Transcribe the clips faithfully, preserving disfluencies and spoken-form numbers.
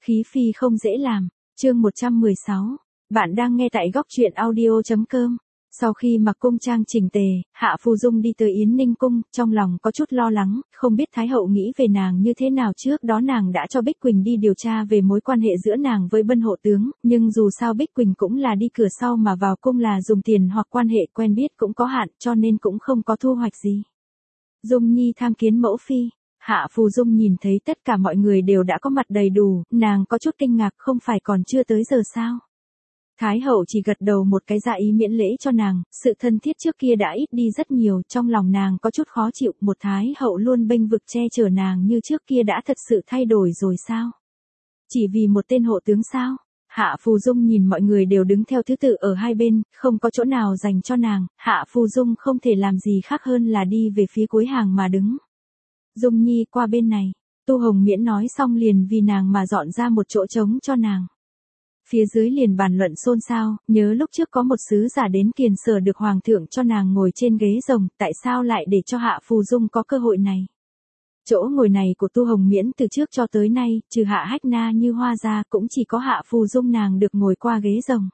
Khí phi không dễ làm, chương một trăm mười sáu. Bạn đang nghe tại góc truyện audio.com. Sau khi mặc cung trang chỉnh tề, Hạ Phù Dung đi tới Yến Ninh Cung, trong lòng có chút lo lắng, không biết Thái hậu nghĩ về nàng như thế nào. Trước đó nàng đã cho Bích Quỳnh đi điều tra về mối quan hệ giữa nàng với Bân hộ tướng, nhưng dù sao Bích Quỳnh cũng là đi cửa sau mà vào cung là dùng tiền hoặc quan hệ quen biết cũng có hạn, cho nên cũng không có thu hoạch gì. Dung Nhi tham kiến mẫu phi. Hạ Phù Dung nhìn thấy tất cả mọi người đều đã có mặt đầy đủ, nàng có chút kinh ngạc, không phải còn chưa tới giờ sao? Thái hậu chỉ gật đầu một cái dạ ý miễn lễ cho nàng, sự thân thiết trước kia đã ít đi rất nhiều, trong lòng nàng có chút khó chịu, một thái hậu luôn bênh vực che chở nàng như trước kia đã thật sự thay đổi rồi sao? Chỉ vì một tên hộ tướng sao? Hạ Phù Dung nhìn mọi người đều đứng theo thứ tự ở hai bên, không có chỗ nào dành cho nàng, Hạ Phù Dung không thể làm gì khác hơn là đi về phía cuối hàng mà đứng. Dung Nhi qua bên này, Tu Hồng Miễn nói xong liền vì nàng mà dọn ra một chỗ trống cho nàng. Phía dưới liền bàn luận xôn xao, nhớ lúc trước có một sứ giả đến Kiền Sở được hoàng thượng cho nàng ngồi trên ghế rồng, tại sao lại để cho Hạ Phù Dung có cơ hội này? Chỗ ngồi này của Tu Hồng Miễn từ trước cho tới nay, trừ Hạ Hách Na Như Hoa ra, cũng chỉ có Hạ Phù Dung nàng được ngồi qua ghế rồng.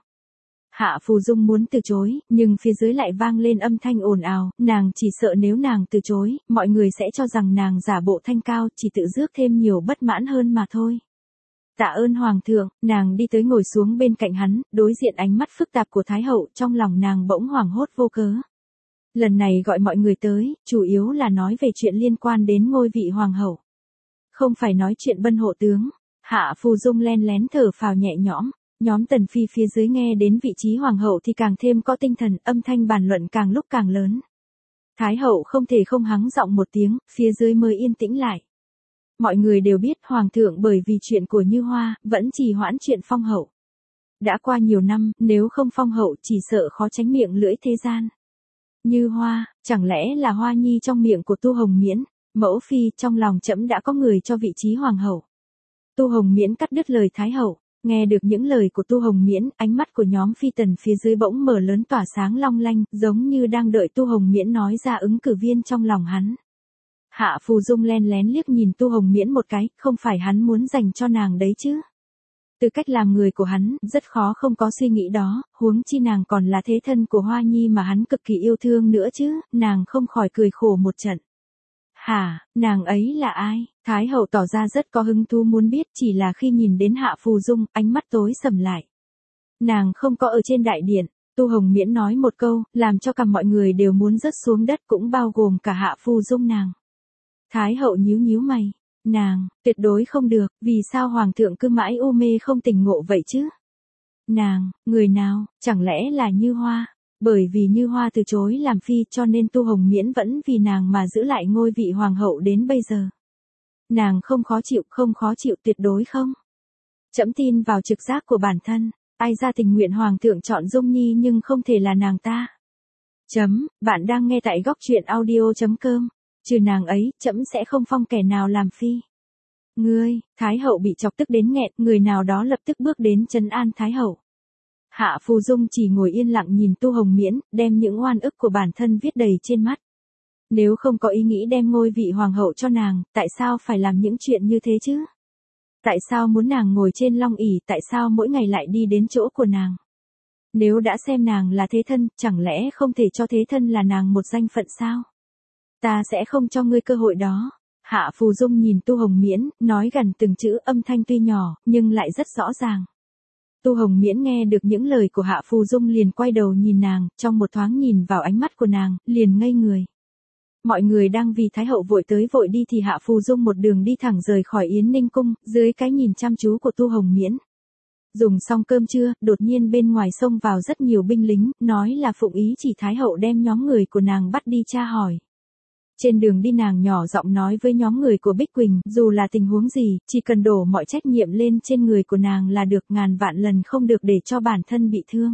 Hạ Phù Dung muốn từ chối, nhưng phía dưới lại vang lên âm thanh ồn ào, nàng chỉ sợ nếu nàng từ chối, mọi người sẽ cho rằng nàng giả bộ thanh cao, chỉ tự rước thêm nhiều bất mãn hơn mà thôi. Tạ ơn hoàng thượng, nàng đi tới ngồi xuống bên cạnh hắn, đối diện ánh mắt phức tạp của Thái hậu, trong lòng nàng bỗng hoảng hốt vô cớ. Lần này gọi mọi người tới, chủ yếu là nói về chuyện liên quan đến ngôi vị hoàng hậu. Không phải nói chuyện Bân hộ tướng. Hạ Phù Dung len lén thở phào nhẹ nhõm. Nhóm Tần Phi phía dưới nghe đến vị trí hoàng hậu thì càng thêm có tinh thần, âm thanh bàn luận càng lúc càng lớn. Thái hậu không thể không hắng giọng một tiếng, phía dưới mới yên tĩnh lại. Mọi người đều biết hoàng thượng bởi vì chuyện của Như Hoa, vẫn trì hoãn chuyện phong hậu. Đã qua nhiều năm, nếu không phong hậu chỉ sợ khó tránh miệng lưỡi thế gian. Như Hoa, chẳng lẽ là Hoa Nhi trong miệng của Tu Hồng Miễn? Mẫu phi, trong lòng trẫm đã có người cho vị trí hoàng hậu. Tu Hồng Miễn cắt đứt lời Thái hậu. Nghe được những lời của Tu Hồng Miễn, ánh mắt của nhóm phi tần phía dưới bỗng mở lớn tỏa sáng long lanh, giống như đang đợi Tu Hồng Miễn nói ra ứng cử viên trong lòng hắn. Hạ Phù Dung len lén liếc nhìn Tu Hồng Miễn một cái, không phải hắn muốn dành cho nàng đấy chứ. Từ cách làm người của hắn, rất khó không có suy nghĩ đó, huống chi nàng còn là thế thân của Hoa Nhi mà hắn cực kỳ yêu thương nữa chứ, nàng không khỏi cười khổ một trận. Hả, nàng ấy là ai? Thái hậu tỏ ra rất có hứng thú muốn biết, chỉ là khi nhìn đến Hạ Phù Dung, ánh mắt tối sầm lại. Nàng không có ở trên đại điện, Tu Hồng Miễn nói một câu, làm cho cả mọi người đều muốn rớt xuống đất, cũng bao gồm cả Hạ Phù Dung nàng. Thái hậu nhíu nhíu mày, nàng, tuyệt đối không được, vì sao hoàng thượng cứ mãi u mê không tỉnh ngộ vậy chứ? Nàng, người nào, chẳng lẽ là Như Hoa? Bởi vì Như Hoa từ chối làm phi cho nên Tu Hồng Miễn vẫn vì nàng mà giữ lại ngôi vị hoàng hậu đến bây giờ. Nàng không khó chịu, không khó chịu tuyệt đối không. Trẫm tin vào trực giác của bản thân, ai ra tình nguyện hoàng thượng chọn Dung Nhi nhưng không thể là nàng ta. Chấm, bạn đang nghe tại góc truyện audio.com. Trừ nàng ấy, trẫm sẽ không phong kẻ nào làm phi. Ngươi, Thái hậu bị chọc tức đến nghẹn, người nào đó lập tức bước đến trấn an Thái hậu. Hạ Phù Dung chỉ ngồi yên lặng nhìn Tu Hồng Miễn, đem những oan ức của bản thân viết đầy trên mắt. Nếu không có ý nghĩ đem ngôi vị hoàng hậu cho nàng, tại sao phải làm những chuyện như thế chứ? Tại sao muốn nàng ngồi trên long ỷ, tại sao mỗi ngày lại đi đến chỗ của nàng? Nếu đã xem nàng là thế thân, chẳng lẽ không thể cho thế thân là nàng một danh phận sao? Ta sẽ không cho ngươi cơ hội đó. Hạ Phù Dung nhìn Tu Hồng Miễn, nói gần từng chữ, âm thanh tuy nhỏ, nhưng lại rất rõ ràng. Tu Hồng Miễn nghe được những lời của Hạ Phù Dung liền quay đầu nhìn nàng, trong một thoáng nhìn vào ánh mắt của nàng, liền ngây người. Mọi người đang vì Thái hậu vội tới vội đi thì Hạ Phù Dung một đường đi thẳng rời khỏi Yến Ninh Cung, dưới cái nhìn chăm chú của Tu Hồng Miễn. Dùng xong cơm trưa, đột nhiên bên ngoài xông vào rất nhiều binh lính, nói là phụng ý chỉ Thái hậu đem nhóm người của nàng bắt đi tra hỏi. Trên đường đi nàng nhỏ giọng nói với nhóm người của Bích Quỳnh, dù là tình huống gì, chỉ cần đổ mọi trách nhiệm lên trên người của nàng là được, ngàn vạn lần không được để cho bản thân bị thương.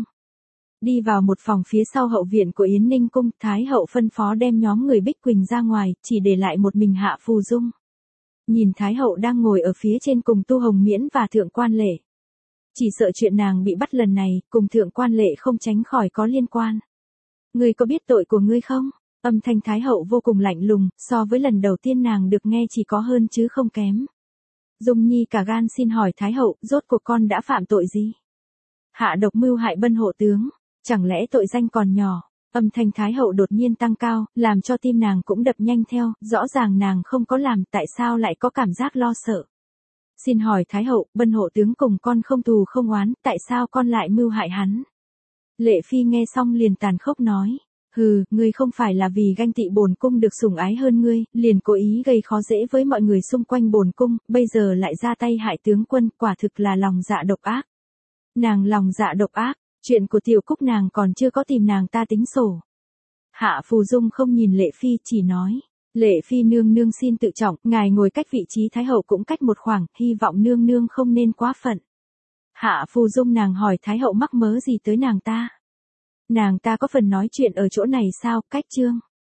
Đi vào một phòng phía sau hậu viện của Yến Ninh Cung, Thái hậu phân phó đem nhóm người Bích Quỳnh ra ngoài, chỉ để lại một mình Hạ Phù Dung. Nhìn Thái hậu đang ngồi ở phía trên cùng Tu Hồng Miễn và Thượng Quan Lệ. Chỉ sợ chuyện nàng bị bắt lần này, cùng Thượng Quan Lệ không tránh khỏi có liên quan. Ngươi có biết tội của ngươi không? Âm thanh Thái hậu vô cùng lạnh lùng, so với lần đầu tiên nàng được nghe chỉ có hơn chứ không kém. Dung Nhi cả gan xin hỏi Thái hậu, rốt cuộc con đã phạm tội gì? Hạ độc mưu hại Bân hộ tướng, chẳng lẽ tội danh còn nhỏ? Âm thanh Thái hậu đột nhiên tăng cao, làm cho tim nàng cũng đập nhanh theo, rõ ràng nàng không có làm, tại sao lại có cảm giác lo sợ? Xin hỏi Thái hậu, Bân hộ tướng cùng con không thù không oán, tại sao con lại mưu hại hắn? Lệ Phi nghe xong liền tàn khốc nói, hừ, ngươi không phải là vì ganh tị bổn cung được sủng ái hơn ngươi, liền cố ý gây khó dễ với mọi người xung quanh bổn cung, bây giờ lại ra tay hại tướng quân, quả thực là lòng dạ độc ác. Nàng lòng dạ độc ác, chuyện của Tiểu Cúc nàng còn chưa có tìm nàng ta tính sổ. Hạ Phù Dung không nhìn Lệ Phi, chỉ nói, Lệ Phi nương nương xin tự trọng, ngài ngồi cách vị trí Thái hậu cũng cách một khoảng, hy vọng nương nương không nên quá phận. Hạ Phù Dung nàng hỏi Thái hậu mắc mớ gì tới nàng ta? Nàng ta có phần nói chuyện ở chỗ này sao, cách chương.